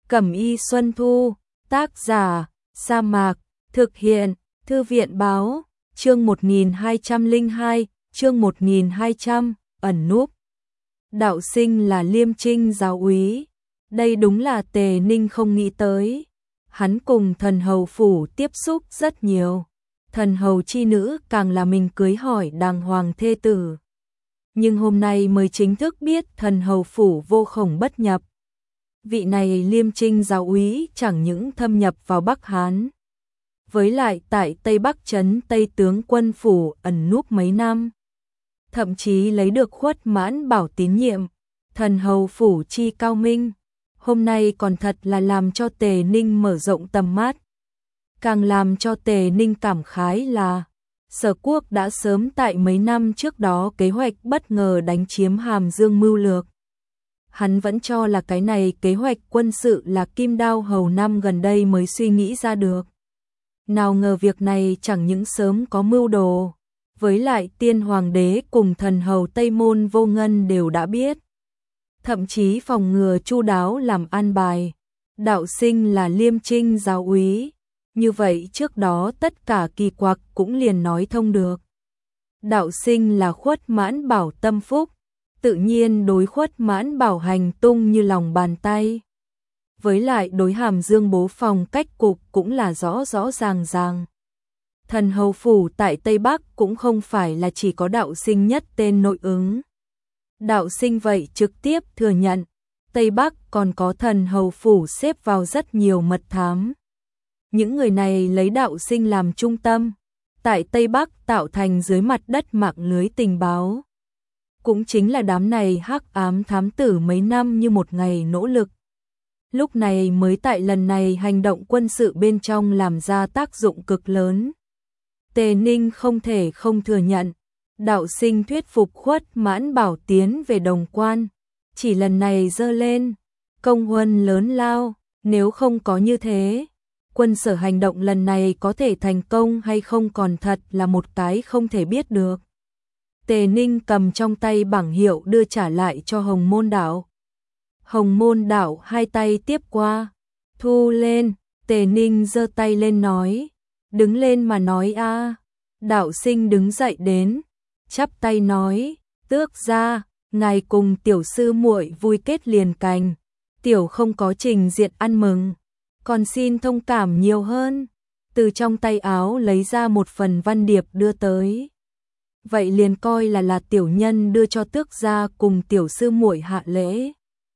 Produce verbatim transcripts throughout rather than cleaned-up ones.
Cẩm y Xuân Thu, tác giả, Sa Mạc, thực hiện, Thư viện báo, chương một nghìn hai trăm lẻ hai, chương một nghìn hai trăm, ẩn núp. Đạo sinh là Liêm Trinh giáo úy, đây đúng là Tề Ninh không nghĩ tới. Hắn cùng thần hầu phủ tiếp xúc rất nhiều, thần hầu chi nữ càng là mình cưới hỏi đàng hoàng thê tử. Nhưng hôm nay mới chính thức biết thần hầu phủ vô khổng bất nhập. Vị này Liêm Trinh giáo úy chẳng những thâm nhập vào Bắc Hán, với lại tại Tây Bắc trấn Tây tướng quân phủ ẩn núp mấy năm, thậm chí lấy được Khuất Mãn Bảo tín nhiệm. Thần hầu phủ chi cao minh, hôm nay còn thật là làm cho Tề Ninh mở rộng tầm mắt. Càng làm cho Tề Ninh cảm khái là Sở Quốc đã sớm tại mấy năm trước đó kế hoạch bất ngờ đánh chiếm Hàm Dương mưu lược. Hắn vẫn cho là cái này kế hoạch quân sự là Kim Đao Hầu năm gần đây mới suy nghĩ ra được. Nào ngờ việc này chẳng những sớm có mưu đồ, với lại tiên hoàng đế cùng thần hầu Tây Môn Vô Ngân đều đã biết. Thậm chí phòng ngừa chu đáo làm an bài. Đạo sinh là Liêm Trinh giáo úy, như vậy trước đó tất cả kỳ quặc cũng liền nói thông được. Đạo sinh là Khuất Mãn Bảo tâm phúc, tự nhiên đối Khuất Mãn Bảo hành tung như lòng bàn tay. Với lại đối Hàm Dương bố phòng cách cục cũng là rõ rõ ràng ràng. Thần hầu phủ tại Tây Bắc cũng không phải là chỉ có đạo sinh nhất tên nội ứng. Đạo sinh vậy trực tiếp thừa nhận, Tây Bắc còn có thần hầu phủ xếp vào rất nhiều mật thám. Những người này lấy đạo sinh làm trung tâm, tại Tây Bắc tạo thành dưới mặt đất mạng lưới tình báo. Cũng chính là đám này hắc ám thám tử mấy năm như một ngày nỗ lực. Lúc này mới tại lần này hành động quân sự bên trong làm ra tác dụng cực lớn. Tề Ninh không thể không thừa nhận, đạo sinh thuyết phục Khuất Mãn Bảo tiến về Đồng Quan, chỉ lần này dơ lên, công huân lớn lao, nếu không có như thế, quân sở hành động lần này có thể thành công hay không còn thật là một cái không thể biết được. Tề Ninh cầm trong tay bảng hiệu đưa trả lại cho Hồng Môn Đạo. Hồng Môn Đạo hai tay tiếp qua, thu lên, Tề Ninh giơ tay lên nói, đứng lên mà nói a. Đạo sinh đứng dậy đến, chắp tay nói, tước gia, ngài cùng tiểu sư muội vui kết liền cành, tiểu không có trình diện ăn mừng, còn xin thông cảm nhiều hơn. Từ trong tay áo lấy ra một phần văn điệp đưa tới. Vậy liền coi là là tiểu nhân đưa cho tước gia cùng tiểu sư muội hạ lễ.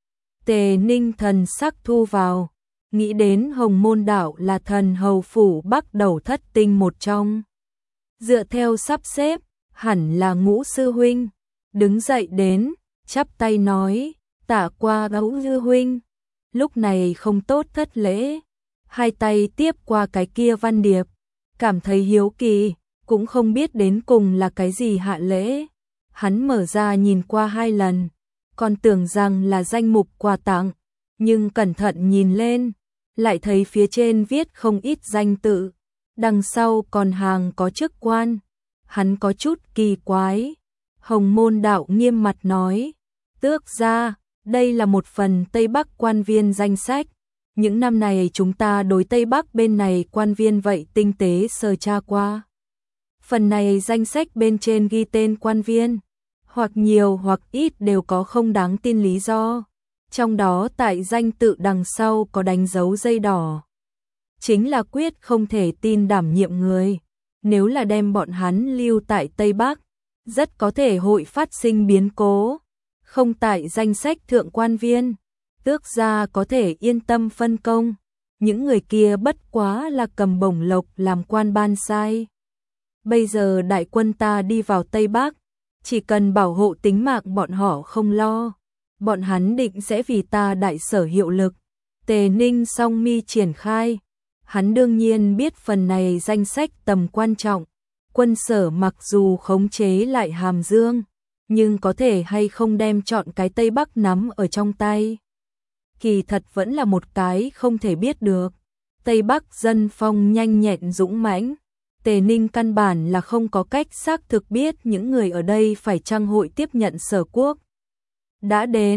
Tề Ninh thần sắc thu vào, nghĩ đến Hồng Môn Đạo là thần hầu phủ Bắc đầu thất tinh một trong. Dựa theo sắp xếp, hẳn là Ngũ sư huynh, đứng dậy đến, chắp tay nói, tạ qua Ngũ sư huynh. Lúc này không tốt thất lễ, hai tay tiếp qua cái kia văn điệp, cảm thấy hiếu kỳ, cũng không biết đến cùng là cái gì hạ lễ. Hắn mở ra nhìn qua hai lần, còn tưởng rằng là danh mục quà tặng, nhưng cẩn thận nhìn lên, lại thấy phía trên viết không ít danh tự, đằng sau còn hàng có chức quan. Hắn có chút kỳ quái. Hồng Môn Đạo nghiêm mặt nói, tước gia, đây là một phần Tây Bắc quan viên danh sách. Những năm này chúng ta đối Tây Bắc bên này quan viên vậy tinh tế sơ tra qua. Phần này danh sách bên trên ghi tên quan viên, hoặc nhiều hoặc ít đều có không đáng tin lý do. Trong đó tại danh tự đằng sau có đánh dấu dây đỏ. Chính là quyết không thể tin đảm nhiệm người. Nếu là đem bọn hắn lưu tại Tây Bắc, rất có thể hội phát sinh biến cố. Không tại danh sách thượng quan viên, tước gia có thể yên tâm phân công. Những người kia bất quá là cầm bổng lộc làm quan ban sai. Bây giờ đại quân ta đi vào Tây Bắc, chỉ cần bảo hộ tính mạng bọn họ không lo, bọn hắn định sẽ vì ta đại sở hiệu lực. Tề Ninh song mi triển khai, hắn đương nhiên biết phần này danh sách tầm quan trọng. Quân sở mặc dù khống chế lại Hàm Dương, nhưng có thể hay không đem chọn cái Tây Bắc nắm ở trong tay, kỳ thật vẫn là một cái không thể biết được. Tây Bắc dân phong nhanh nhẹn dũng mãnh, Tề Ninh căn bản là không có cách xác thực biết những người ở đây phải chăng hội tiếp nhận Sở Quốc. Đã đến,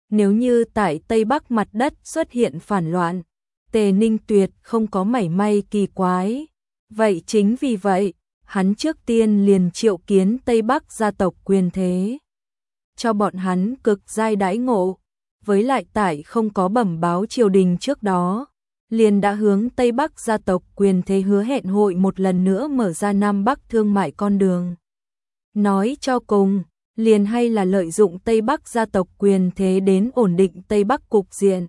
Nếu như tại Tây Bắc mặt đất xuất hiện phản loạn, Tề Ninh tuyệt không có mảy may kỳ quái. Vậy chính vì vậy, hắn trước tiên liền triệu kiến Tây Bắc gia tộc quyền thế, cho bọn hắn cực giai đãi ngộ, với lại tại không có bẩm báo triều đình trước đó, liền đã hướng Tây Bắc gia tộc quyền thế hứa hẹn hội một lần nữa mở ra Nam Bắc thương mại con đường. Nói cho cùng, liền hay là lợi dụng Tây Bắc gia tộc quyền thế đến ổn định Tây Bắc cục diện.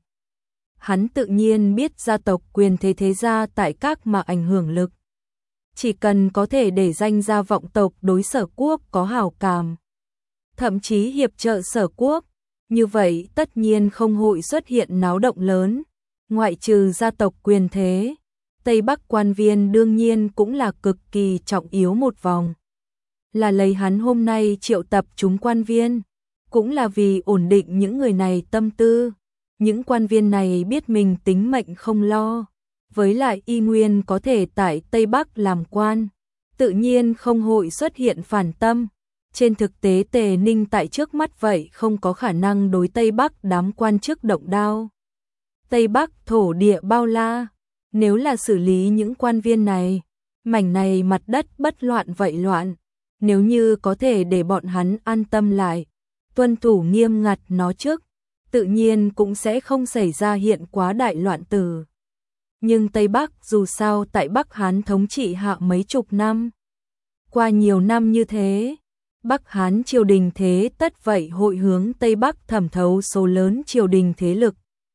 Hắn tự nhiên biết gia tộc quyền thế thế gia tại các mà ảnh hưởng lực. Chỉ cần có thể để danh gia vọng tộc đối Sở Quốc có hảo cảm, thậm chí hiệp trợ Sở Quốc, như vậy tất nhiên không hội xuất hiện náo động lớn. Ngoại trừ gia tộc quyền thế, Tây Bắc quan viên đương nhiên cũng là cực kỳ trọng yếu một vòng. Là lấy hắn hôm nay triệu tập chúng quan viên, cũng là vì ổn định những người này tâm tư. Những quan viên này biết mình tính mệnh không lo, với lại y nguyên có thể tại Tây Bắc làm quan, tự nhiên không hội xuất hiện phản tâm. Trên thực tế Tề Ninh tại trước mắt vậy không có khả năng đối Tây Bắc đám quan chức động đao. Tây Bắc thổ địa bao la, nếu là xử lý những quan viên này, mảnh này mặt đất bất loạn vậy loạn, nếu như có thể để bọn hắn an tâm lại, tuân thủ nghiêm ngặt nó trước, tự nhiên cũng sẽ không xảy ra hiện quá đại loạn tử. Nhưng Tây Bắc dù sao tại Bắc Hán thống trị hạ mấy chục năm, qua nhiều năm như thế, Bắc Hán triều đình thế tất vậy hội hướng Tây Bắc thẩm thấu số lớn triều đình thế lực.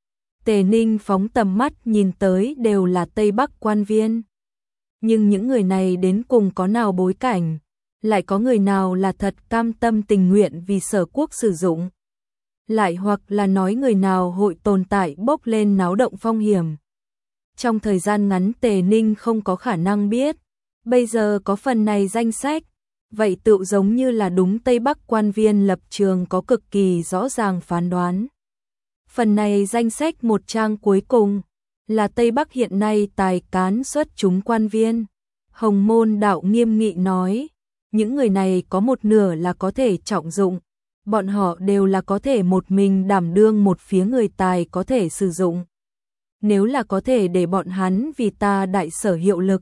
Tề Ninh phóng tầm mắt nhìn tới đều là Tây Bắc quan viên. Nhưng những người này đến cùng có nào bối cảnh, lại có người nào là thật cam tâm tình nguyện vì Sở Quốc sử dụng, lại hoặc là nói người nào hội tồn tại bốc lên náo động phong hiểm. Trong thời gian ngắn Tề Ninh không có khả năng biết, bây giờ có phần này danh sách, vậy tựu giống như là đúng Tây Bắc quan viên lập trường có cực kỳ rõ ràng phán đoán. Phần này danh sách một trang cuối cùng là Tây Bắc hiện nay tài cán xuất chúng quan viên. Hồng Môn Đạo nghiêm nghị nói, những người này có một nửa là có thể trọng dụng, bọn họ đều là có thể một mình đảm đương một phía người tài có thể sử dụng. Nếu là có thể để bọn hắn vì ta đại sở hiệu lực,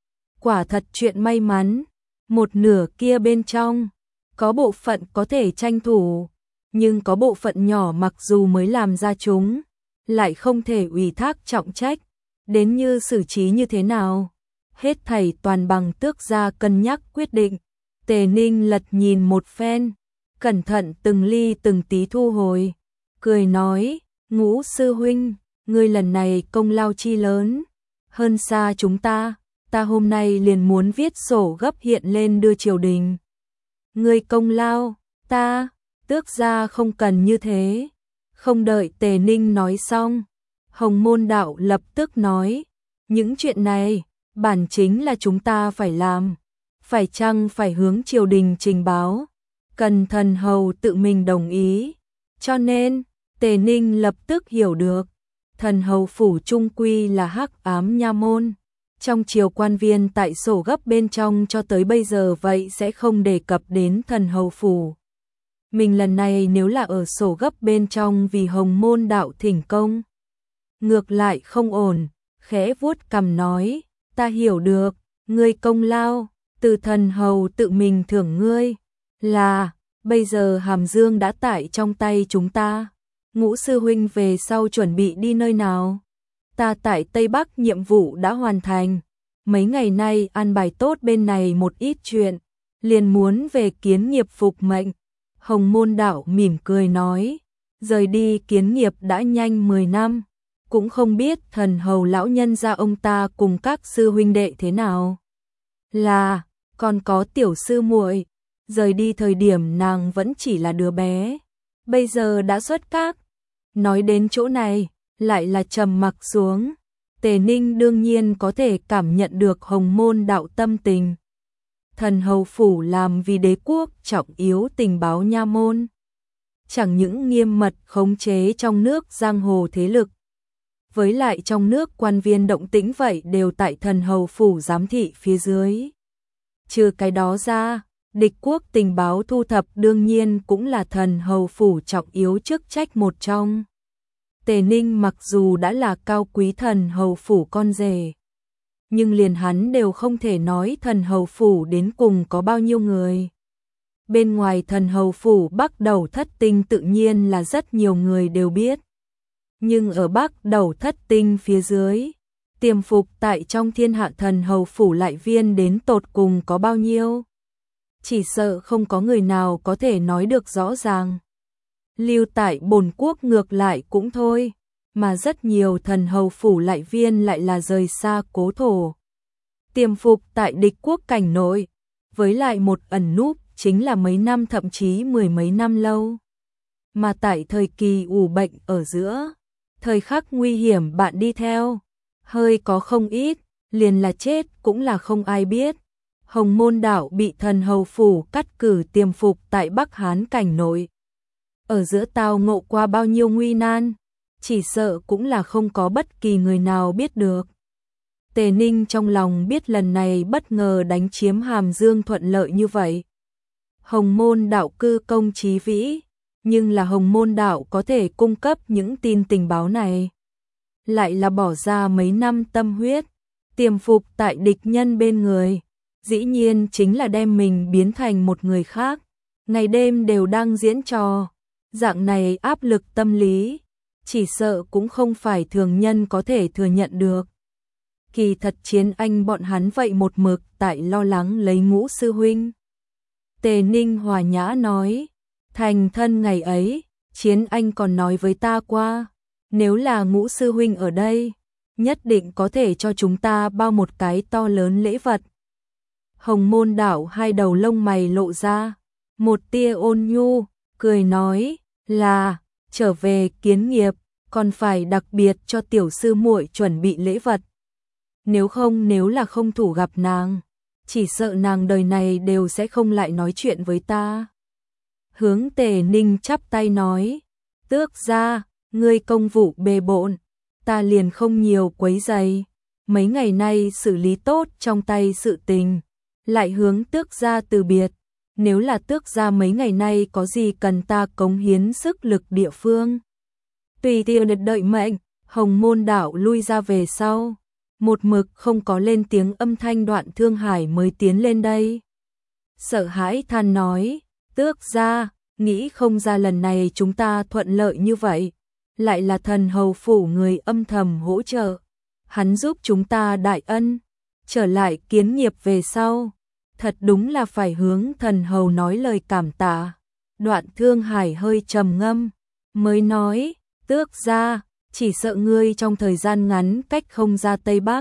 quả thật chuyện may mắn. Một nửa kia bên trong, có bộ phận có thể tranh thủ, nhưng có bộ phận nhỏ mặc dù mới làm ra chúng, lại không thể ủy thác trọng trách, đến như xử trí như thế nào. Hết thảy toàn bằng Tước gia cân nhắc quyết định. Tề Ninh lật nhìn một phen, cẩn thận từng ly từng tí thu hồi, cười nói, Ngũ sư huynh, ngươi lần này công lao chi lớn, hơn xa chúng ta. Ta hôm nay liền muốn viết sổ gấp hiện lên đưa triều đình. Ngươi công lao, ta, Tước gia không cần như thế. Không đợi Tề Ninh nói xong, Hồng Môn Đạo lập tức nói, những chuyện này, bản chính là chúng ta phải làm, phải chăng phải hướng triều đình trình báo, cần thần hầu tự mình đồng ý. Cho nên, Tề Ninh lập tức hiểu được, thần hầu phủ trung quy là hắc ám nha môn. Trong triều quan viên tại sổ gấp bên trong cho tới bây giờ vậy sẽ không đề cập đến thần hầu phủ. Mình lần này nếu là ở sổ gấp bên trong vì Hồng Môn Đạo thỉnh công, ngược lại không ổn, khẽ vuốt cằm nói, ta hiểu được, ngươi công lao, từ thần hầu tự mình thưởng ngươi, là, bây giờ Hàm Dương đã tại trong tay chúng ta. Ngũ sư huynh về sau chuẩn bị đi nơi nào? Ta tại Tây Bắc nhiệm vụ đã hoàn thành, mấy ngày nay an bài tốt bên này một ít chuyện, liền muốn về kiến nghiệp phục mệnh. Hồng Môn Đạo mỉm cười nói, rời đi kiến nghiệp đã nhanh mười năm, cũng không biết thần hầu lão nhân gia ông ta cùng các sư huynh đệ thế nào. Là, còn có tiểu sư muội, rời đi thời điểm nàng vẫn chỉ là đứa bé, bây giờ đã xuất các. Nói đến chỗ này, lại là trầm mặc xuống. Tề Ninh đương nhiên có thể cảm nhận được Hồng Môn Đạo tâm tình. Thần hầu phủ làm vì đế quốc trọng yếu tình báo nha môn, chẳng những nghiêm mật khống chế trong nước giang hồ thế lực, với lại trong nước quan viên động tĩnh vậy đều tại thần hầu phủ giám thị phía dưới. Trừ cái đó ra, Địch quốc tình báo thu thập đương nhiên cũng là thần hầu phủ trọng yếu chức trách một trong. Tề Ninh mặc dù đã là cao quý thần hầu phủ con rể, nhưng liền hắn đều không thể nói thần hầu phủ đến cùng có bao nhiêu người. Bên ngoài thần hầu phủ Bắc Đầu Thất Tinh tự nhiên là rất nhiều người đều biết. Nhưng ở Bắc Đầu Thất Tinh phía dưới, tiềm phục tại trong thiên hạ thần hầu phủ lại viên đến tột cùng có bao nhiêu. Chỉ sợ không có người nào có thể nói được rõ ràng. Lưu tại bổn quốc ngược lại cũng thôi, mà rất nhiều thần hầu phủ lại viên lại là rời xa cố thổ. Tiềm phục tại địch quốc cảnh nội, với lại một ẩn núp chính là mấy năm thậm chí mười mấy năm lâu. Mà tại thời kỳ ủ bệnh ở giữa, thời khắc nguy hiểm bạn đi theo, hơi có không ít, liền là chết cũng là không ai biết. Hồng Môn Đạo bị thần hầu phủ cắt cử tiềm phục tại Bắc Hán cảnh nội. Ở giữa tao ngộ qua bao nhiêu nguy nan, chỉ sợ cũng là không có bất kỳ người nào biết được. Tề Ninh trong lòng biết lần này bất ngờ đánh chiếm Hàm Dương thuận lợi như vậy. Hồng Môn Đạo cư công chí vĩ, nhưng là Hồng Môn Đạo có thể cung cấp những tin tình báo này. Lại là bỏ ra mấy năm tâm huyết, tiềm phục tại địch nhân bên người. Dĩ nhiên chính là đem mình biến thành một người khác, ngày đêm đều đang diễn trò. Dạng này áp lực tâm lý, chỉ sợ cũng không phải thường nhân có thể thừa nhận được. Kỳ thật Chiến Anh bọn hắn vậy một mực tại lo lắng lấy Ngũ sư huynh. Tề Ninh hòa nhã nói, thành thân ngày ấy, Chiến Anh còn nói với ta qua, nếu là Ngũ sư huynh ở đây, nhất định có thể cho chúng ta bao một cái to lớn lễ vật. Hồng Môn Đạo hai đầu lông mày lộ ra, một tia ôn nhu, cười nói, là, trở về kiến nghiệp, còn phải đặc biệt cho tiểu sư muội chuẩn bị lễ vật. Nếu không nếu là không thủ gặp nàng, chỉ sợ nàng đời này đều sẽ không lại nói chuyện với ta. Hướng Tề Ninh chắp tay nói, tước gia, ngươi công vụ bề bộn, ta liền không nhiều quấy rầy. Mấy ngày nay xử lý tốt trong tay sự tình, lại hướng tước gia từ biệt. Nếu là tước gia mấy ngày nay có gì cần ta cống hiến sức lực địa phương, tùy tiện được đợi mệnh. Hồng Môn Đạo lui ra về sau, một mực không có lên tiếng âm thanh Đoạn Thương Hải mới tiến lên đây. Sợ hãi than nói, tước gia, nghĩ không ra lần này chúng ta thuận lợi như vậy, lại là thần hầu phủ người âm thầm hỗ trợ, hắn giúp chúng ta đại ân, trở lại kiến nghiệp về sau, thật đúng là phải hướng thần hầu nói lời cảm tạ. Đoạn Thương Hải hơi trầm ngâm, mới nói, tước gia, chỉ sợ ngươi trong thời gian ngắn cách không ra Tây Bắc.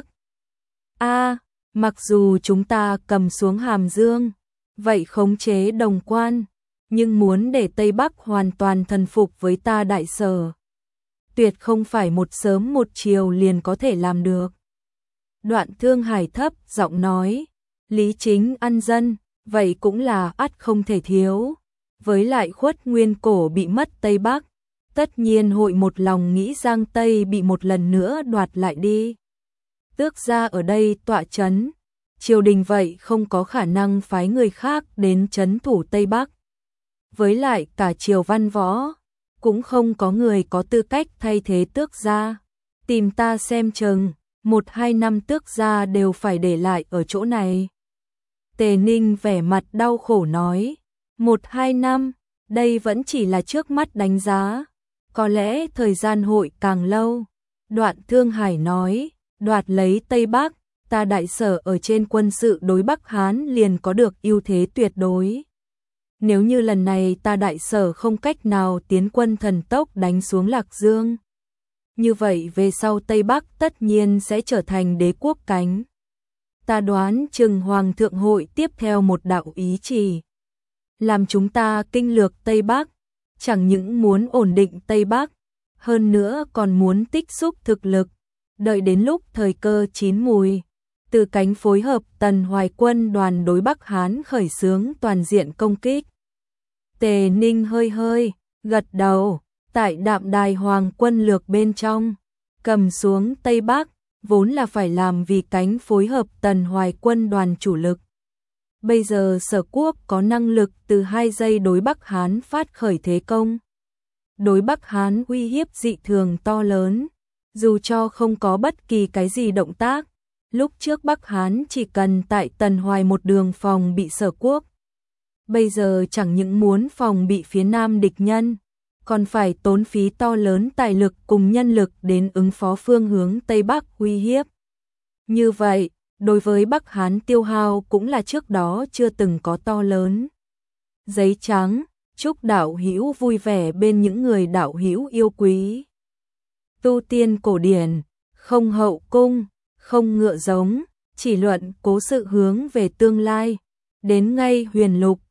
A, mặc dù chúng ta cầm xuống Hàm Dương, vậy khống chế Đồng Quan, nhưng muốn để Tây Bắc hoàn toàn thần phục với ta Đại Sở, tuyệt không phải một sớm một chiều liền có thể làm được. Đoạn Thương Hải thấp giọng nói, lý chính ăn dân, vậy cũng là ắt không thể thiếu. Với lại Khuất Nguyên Cổ bị mất Tây Bắc, tất nhiên hội một lòng nghĩ Giang Tây bị một lần nữa đoạt lại đi. Tước gia ở đây tọa chấn, triều đình vậy không có khả năng phái người khác đến trấn thủ Tây Bắc. Với lại cả triều văn võ, cũng không có người có tư cách thay thế tước gia. Tìm ta xem chừng, một hai năm tước gia đều phải để lại ở chỗ này. Tề Ninh vẻ mặt đau khổ nói, một hai năm, đây vẫn chỉ là trước mắt đánh giá, có lẽ thời gian hội càng lâu. Đoạn Thương Hải nói, đoạt lấy Tây Bắc, ta Đại Sở ở trên quân sự đối Bắc Hán liền có được ưu thế tuyệt đối. Nếu như lần này ta Đại Sở không cách nào tiến quân thần tốc đánh xuống Lạc Dương, như vậy về sau Tây Bắc tất nhiên sẽ trở thành đế quốc cánh. Ta đoán chừng Hoàng thượng hội tiếp theo một đạo ý chỉ, làm chúng ta kinh lược Tây Bắc, chẳng những muốn ổn định Tây Bắc, hơn nữa còn muốn tích xúc thực lực, đợi đến lúc thời cơ chín mùi, từ cánh phối hợp Tần Hoài quân đoàn đối Bắc Hán khởi xướng toàn diện công kích. Tề Ninh hơi hơi gật đầu, tại Đạm Đài Hoàng quân lược bên trong, cầm xuống Tây Bắc, vốn là phải làm vì cánh phối hợp Tần Hoài quân đoàn chủ lực. Bây giờ Sở Quốc có năng lực từ hai giây đối Bắc Hán phát khởi thế công. Đối Bắc Hán uy hiếp dị thường to lớn, dù cho không có bất kỳ cái gì động tác. Lúc trước Bắc Hán chỉ cần tại Tần Hoài một đường phòng bị Sở Quốc. Bây giờ chẳng những muốn phòng bị phía Nam địch nhân, còn phải tốn phí to lớn tài lực cùng nhân lực đến ứng phó phương hướng Tây Bắc uy hiếp. Như vậy, đối với Bắc Hán tiêu hao cũng là trước đó chưa từng có to lớn. Giấy trắng, chúc đạo hữu vui vẻ bên những người đạo hữu yêu quý. Tu tiên cổ điển, không hậu cung, không ngựa giống, chỉ luận cố sự hướng về tương lai. Đến ngay huyền lục,